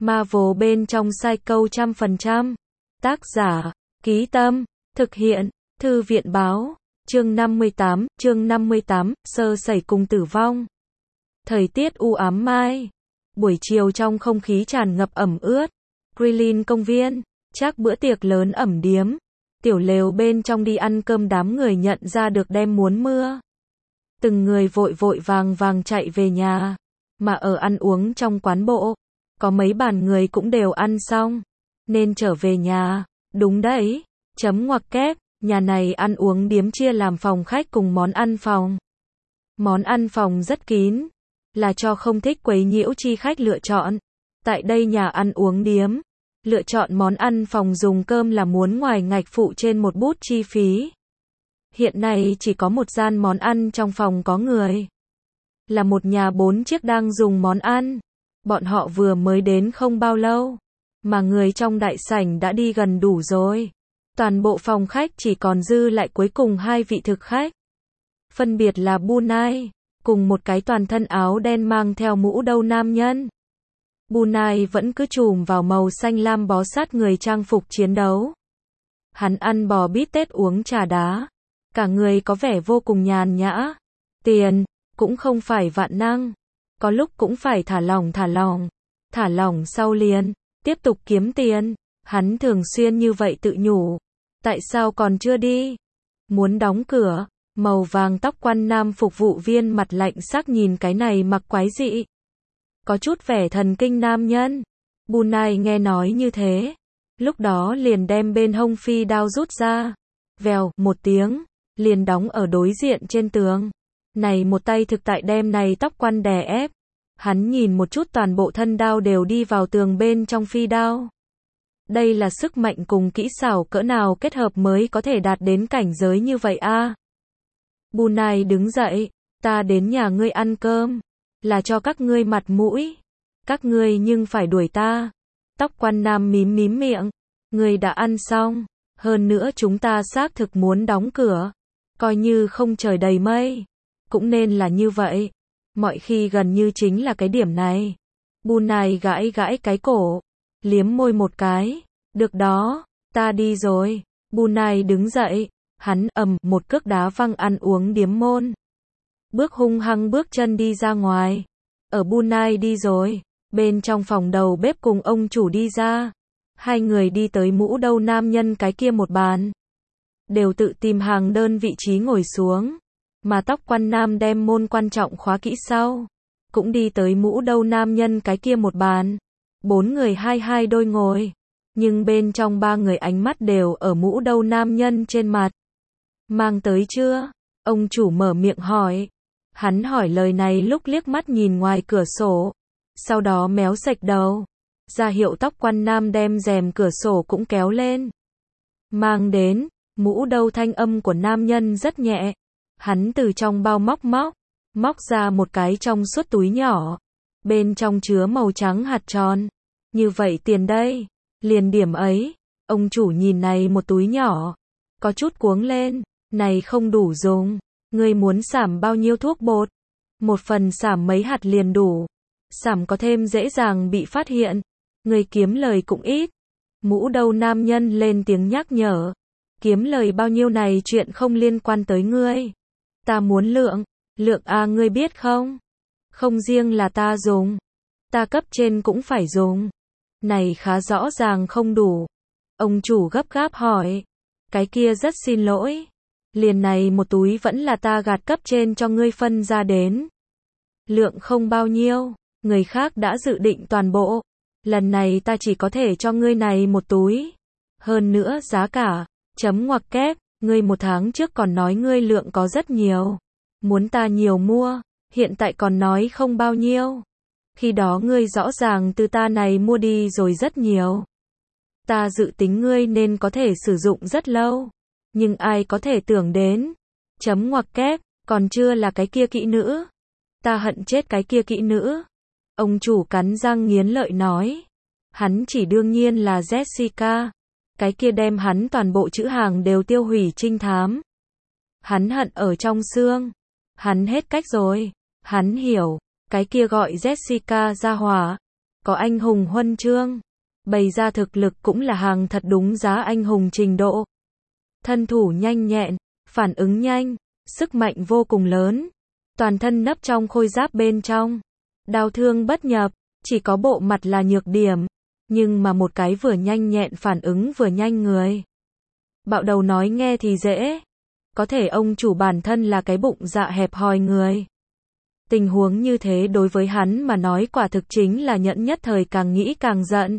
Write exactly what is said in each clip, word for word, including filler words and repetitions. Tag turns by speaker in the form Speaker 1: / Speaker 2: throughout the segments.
Speaker 1: Marvel bên trong sai câu trăm phần trăm. Tác giả, Ký Tâm, thực hiện, Thư viện báo, chương năm mươi tám, chương năm mươi tám, sơ sẩy cùng tử vong. Thời tiết u ám mai. Buổi chiều trong không khí tràn ngập ẩm ướt. Krillin công viên, chắc bữa tiệc lớn ẩm điếm. Tiểu lều bên trong đi ăn cơm đám người nhận ra được đêm muốn mưa. Từng người vội vội vàng vàng chạy về nhà. Mà ở ăn uống trong quán bộ, có mấy bàn người cũng đều ăn xong, nên trở về nhà. Đúng đấy, chấm ngoặc kép, nhà này ăn uống điếm chia làm phòng khách cùng món ăn phòng. Món ăn phòng rất kín, là cho không thích quấy nhiễu chi khách lựa chọn. Tại đây nhà ăn uống điếm, lựa chọn món ăn phòng dùng cơm là muốn ngoài ngạch phụ trên một bút chi phí. Hiện nay chỉ có một gian món ăn trong phòng có người. Là một nhà bốn chiếc đang dùng món ăn. Bọn họ vừa mới đến không bao lâu, mà người trong đại sảnh đã đi gần đủ rồi. Toàn bộ phòng khách chỉ còn dư lại cuối cùng hai vị thực khách. Phân biệt là Bunai, cùng một cái toàn thân áo đen mang theo mũ đâu nam nhân. Bunai vẫn cứ trùm vào màu xanh lam bó sát người trang phục chiến đấu. Hắn ăn bò bít tết uống trà đá. Cả người có vẻ vô cùng nhàn nhã. Tiền, cũng không phải vạn năng. Có lúc cũng phải thả lỏng thả lỏng. Thả lỏng sau liền, tiếp tục kiếm tiền. Hắn thường xuyên như vậy tự nhủ. Tại sao còn chưa đi? Muốn đóng cửa. Màu vàng tóc quan nam phục vụ viên mặt lạnh sắc nhìn cái này mặc quái dị. Có chút vẻ thần kinh nam nhân. Bunai nghe nói như thế. Lúc đó liền đem bên hông phi đao rút ra. Vèo, một tiếng. Liền đóng ở đối diện trên tường. Này một tay thực tại đem này tóc quan đè ép. Hắn nhìn một chút toàn bộ thân đao đều đi vào tường bên trong phi đao. Đây là sức mạnh cùng kỹ xảo cỡ nào kết hợp mới có thể đạt đến cảnh giới như vậy a? À? Bunai đứng dậy, ta đến nhà ngươi ăn cơm, là cho các ngươi mặt mũi. Các ngươi nhưng phải đuổi ta. Tóc quan nam mím mím miệng, ngươi đã ăn xong, hơn nữa chúng ta xác thực muốn đóng cửa. Coi như không trời đầy mây, cũng nên là như vậy. Mọi khi gần như chính là cái điểm này. Bunai gãi gãi cái cổ, liếm môi một cái. Được đó, ta đi rồi. Bunai đứng dậy, hắn ầm một cước đá văng ăn uống điếm môn. Bước hung hăng bước chân đi ra ngoài. Ở Bunai đi rồi, bên trong phòng đầu bếp cùng ông chủ đi ra. Hai người đi tới mũ đâu nam nhân cái kia một bàn. Đều tự tìm hàng đơn vị trí ngồi xuống. Mà tóc quan nam đem môn quan trọng khóa kỹ sau. Cũng đi tới mũ đâu nam nhân cái kia một bàn. Bốn người hai hai đôi ngồi. Nhưng bên trong ba người ánh mắt đều ở mũ đâu nam nhân trên mặt. Mang tới chưa? Ông chủ mở miệng hỏi. Hắn hỏi lời này lúc liếc mắt nhìn ngoài cửa sổ. Sau đó méo sạch đầu. Ra hiệu tóc quan nam đem rèm cửa sổ cũng kéo lên. Mang đến. Mũ đâu thanh âm của nam nhân rất nhẹ. Hắn từ trong bao móc móc. Móc ra một cái trong suốt túi nhỏ. Bên trong chứa màu trắng hạt tròn. Như vậy tiền đây. Liền điểm ấy. Ông chủ nhìn này một túi nhỏ. Có chút cuống lên. Này không đủ dùng. Ngươi muốn xảm bao nhiêu thuốc bột? Một phần xảm mấy hạt liền đủ. Xảm có thêm dễ dàng bị phát hiện. Ngươi kiếm lời cũng ít. Mũ đâu nam nhân lên tiếng nhắc nhở. Kiếm lời bao nhiêu này chuyện không liên quan tới ngươi. Ta muốn lượng. Lượng a ngươi biết không? Không riêng là ta dùng. Ta cấp trên cũng phải dùng. Này khá rõ ràng không đủ. Ông chủ gấp gáp hỏi. Cái kia rất xin lỗi. Liền này một túi vẫn là ta gạt cấp trên cho ngươi phân ra đến. Lượng không bao nhiêu. Người khác đã dự định toàn bộ. Lần này ta chỉ có thể cho ngươi này một túi. Hơn nữa giá cả. Chấm ngoặc kép. Ngươi một tháng trước còn nói ngươi lượng có rất nhiều. Muốn ta nhiều mua. Hiện tại còn nói không bao nhiêu. Khi đó ngươi rõ ràng từ ta này mua đi rồi rất nhiều. Ta dự tính ngươi nên có thể sử dụng rất lâu. Nhưng ai có thể tưởng đến. Chấm ngoặc kép, còn chưa là cái kia kỹ nữ. Ta hận chết cái kia kỹ nữ. Ông chủ cắn răng nghiến lợi nói. Hắn chỉ đương nhiên là Jessica. Cái kia đem hắn toàn bộ chữ hàng đều tiêu hủy trinh thám. Hắn hận ở trong xương. Hắn hết cách rồi. Hắn hiểu. Cái kia gọi Jessica ra hỏa. có anh hùng huân chương. Bày ra thực lực cũng là hàng thật đúng giá anh hùng trình độ. Thân thủ nhanh nhẹn, phản ứng nhanh, sức mạnh vô cùng lớn. Toàn thân nấp trong khôi giáp bên trong. Đao thương bất nhập, chỉ có bộ mặt là nhược điểm. Nhưng mà một cái vừa nhanh nhẹn phản ứng vừa nhanh người. Bạo đầu nói nghe thì dễ. Có thể ông chủ bản thân là cái bụng dạ hẹp hòi người. Tình huống như thế đối với hắn mà nói quả thực chính là nhẫn nhất thời càng nghĩ càng giận.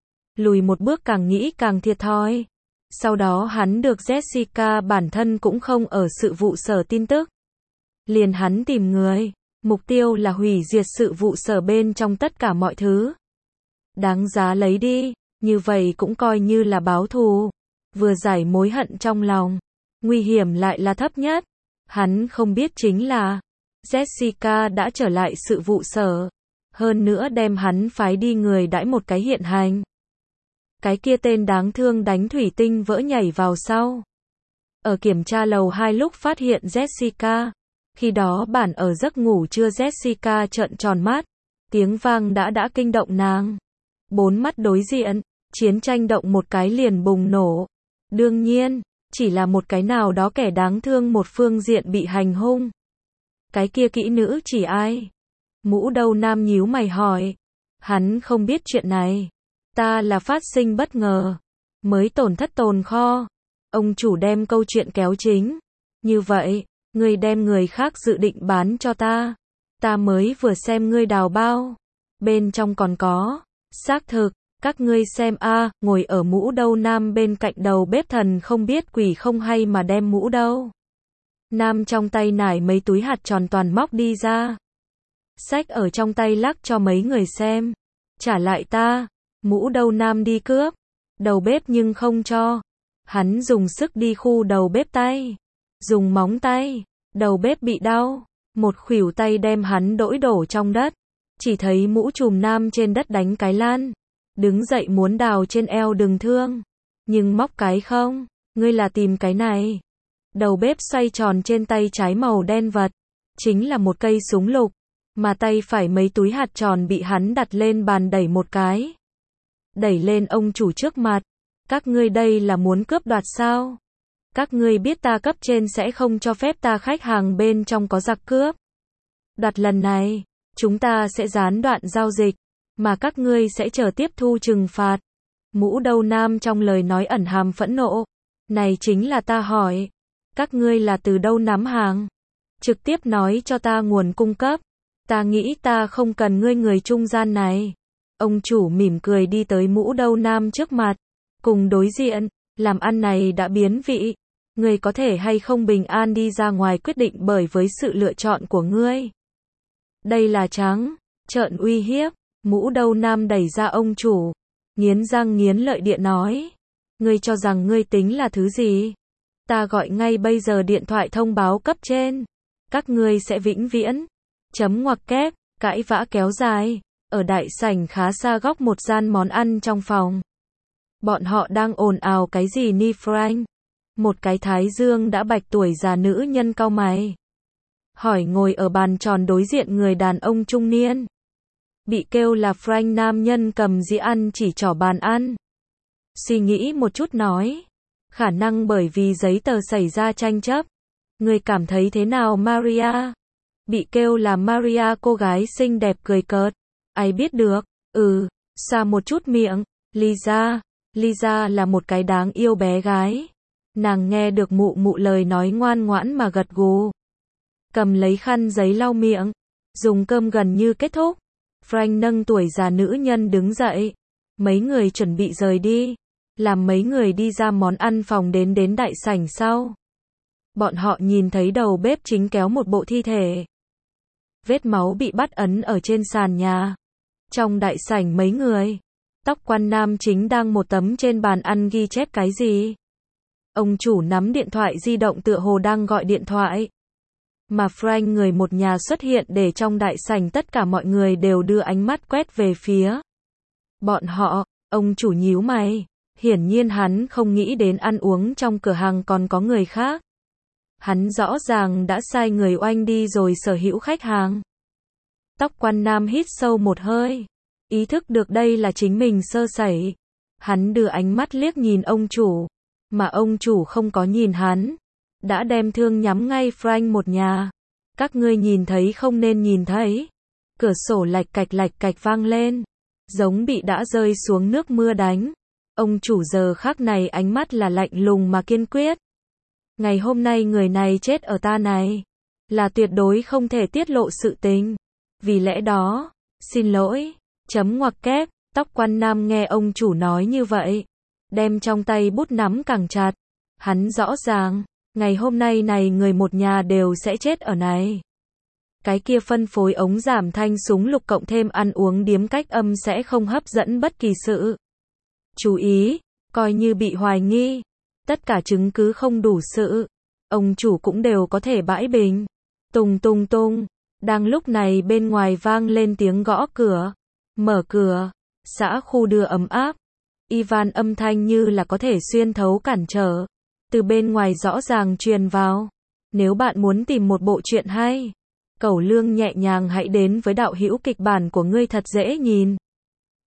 Speaker 1: Lùi một bước càng nghĩ càng thiệt thòi. Sau đó hắn được Jessica bản thân cũng không ở sự vụ sở tin tức. Liền hắn tìm người. Mục tiêu là hủy diệt sự vụ sở bên trong tất cả mọi thứ. Đáng giá lấy đi. Như vậy cũng coi như là báo thù. Vừa giải mối hận trong lòng. Nguy hiểm lại là thấp nhất. Hắn không biết chính là Jessica đã trở lại sự vụ sở. Hơn nữa đem hắn phái đi người đãi một cái hiện hành. Cái kia tên đáng thương đánh thủy tinh vỡ nhảy vào sau. Ở kiểm tra lầu hai lúc phát hiện Jessica. Khi đó bản ở giấc ngủ trưa Jessica trợn tròn mắt. Tiếng vang đã đã kinh động nàng. Bốn mắt đối diện. Chiến tranh động một cái liền bùng nổ. Đương nhiên, chỉ là một cái nào đó kẻ đáng thương một phương diện bị hành hung. Cái kia kỹ nữ chỉ ai? Mũ Đâu Nam nhíu mày hỏi. Hắn không biết chuyện này. Ta là phát sinh bất ngờ. Mới tổn thất tồn kho. Ông chủ đem câu chuyện kéo chính. Như vậy, ngươi đem người khác dự định bán cho ta. Ta mới vừa xem ngươi đào bao. Bên trong còn có. Xác thực. Các ngươi xem a, à, ngồi ở Mũ Đâu Nam bên cạnh đầu bếp thần không biết quỷ không hay mà đem Mũ Đâu Nam trong tay nải mấy túi hạt tròn toàn móc đi ra. Xách ở trong tay lắc cho mấy người xem. Trả lại ta. Mũ Đâu Nam đi cướp. Đầu bếp nhưng không cho. Hắn dùng sức đi khu đầu bếp tay. Dùng móng tay. Đầu bếp bị đau. Một khuỷu tay đem hắn đỗi đổ trong đất. Chỉ thấy Mũ Trùm Nam trên đất đánh cái lan. Đứng dậy muốn đào trên eo đừng thương. Nhưng móc cái không. Ngươi là tìm cái này. Đầu bếp xoay tròn trên tay trái màu đen vật. Chính là một cây súng lục. Mà tay phải mấy túi hạt tròn bị hắn đặt lên bàn đẩy một cái. Đẩy lên ông chủ trước mặt. Các ngươi đây là muốn cướp đoạt sao? Các ngươi biết ta cấp trên sẽ không cho phép ta khách hàng bên trong có giặc cướp. Đoạt lần này, chúng ta sẽ gián đoạn giao dịch. Mà các ngươi sẽ chờ tiếp thu trừng phạt. Mũ Đâu Nam trong lời nói ẩn hàm phẫn nộ. Này chính là ta hỏi. Các ngươi là từ đâu nắm hàng? Trực tiếp nói cho ta nguồn cung cấp. Ta nghĩ ta không cần ngươi người trung gian này. Ông chủ mỉm cười đi tới Mũ Đâu Nam trước mặt. Cùng đối diện, làm ăn này đã biến vị. Ngươi có thể hay không bình an đi ra ngoài quyết định bởi với sự lựa chọn của ngươi. Đây là trắng, trợn uy hiếp. Mũ Đâu Nam đẩy ra ông chủ. Nghiến răng nghiến lợi điện nói. Ngươi cho rằng ngươi tính là thứ gì? Ta gọi ngay bây giờ điện thoại thông báo cấp trên. Các ngươi sẽ vĩnh viễn. Chấm ngoặc kép, cãi vã kéo dài. Ở đại sảnh khá xa góc một gian món ăn trong phòng. Bọn họ đang ồn ào cái gì ni Frank? Một cái thái dương đã bạch tuổi già nữ nhân cau mày. Hỏi ngồi ở bàn tròn đối diện người đàn ông trung niên. Bị kêu là Frank nam nhân cầm dĩa ăn chỉ trỏ bàn ăn. Suy nghĩ một chút nói. Khả năng bởi vì giấy tờ xảy ra tranh chấp. Người cảm thấy thế nào Maria? Bị kêu là Maria cô gái xinh đẹp cười cợt. Ai biết được? Ừ, xa một chút miệng. Lisa. Lisa là một cái đáng yêu bé gái. Nàng nghe được mụ mụ lời nói ngoan ngoãn mà gật gù. Cầm lấy khăn giấy lau miệng. Dùng cơm gần như kết thúc. Frank nâng tuổi già nữ nhân đứng dậy. Mấy người chuẩn bị rời đi. Làm mấy người đi ra món ăn phòng đến đến đại sảnh sau. Bọn họ nhìn thấy đầu bếp chính kéo một bộ thi thể. Vết máu bị bắt ấn ở trên sàn nhà. Trong đại sảnh mấy người. Tóc quan nam chính đang một tấm trên bàn ăn ghi chép cái gì. Ông chủ nắm điện thoại di động tựa hồ đang gọi điện thoại. Mà Frank người một nhà xuất hiện để trong đại sảnh tất cả mọi người đều đưa ánh mắt quét về phía. Bọn họ, ông chủ nhíu mày. Hiển nhiên hắn không nghĩ đến ăn uống trong cửa hàng còn có người khác. Hắn rõ ràng đã sai người oanh đi rồi sở hữu khách hàng. Tóc quan nam hít sâu một hơi. ý thức được đây là chính mình sơ sẩy. Hắn đưa ánh mắt liếc nhìn ông chủ, mà ông chủ không có nhìn hắn, đã đem thương nhắm ngay Frank một nhà. Các ngươi nhìn thấy không nên nhìn thấy. Cửa sổ lạch cạch lạch cạch vang lên, giống bị đã rơi xuống nước mưa đánh. Ông chủ giờ khắc này ánh mắt là lạnh lùng mà kiên quyết. Ngày hôm nay người này chết ở ta này, là tuyệt đối không thể tiết lộ sự tình. Vì lẽ đó, xin lỗi, chấm ngoặc kép, tóc quan nam nghe ông chủ nói như vậy, đem trong tay bút nắm càng chặt. Hắn rõ ràng, ngày hôm nay này người một nhà đều sẽ chết ở này. Cái kia phân phối ống giảm thanh súng lục cộng thêm ăn uống điếm cách âm sẽ không hấp dẫn bất kỳ sự chú ý, coi như bị hoài nghi. Tất cả chứng cứ không đủ sự, ông chủ cũng đều có thể bãi bình. Tùng tùng tùng, đang lúc này bên ngoài vang lên tiếng gõ cửa. Mở cửa, xã khu đưa ấm áp. Ivan âm thanh như là có thể xuyên thấu cản trở. Từ bên ngoài rõ ràng truyền vào. Nếu bạn muốn tìm một bộ truyện hay, Cẩu Lương nhẹ nhàng hãy đến với đạo hữu kịch bản của ngươi thật dễ nhìn.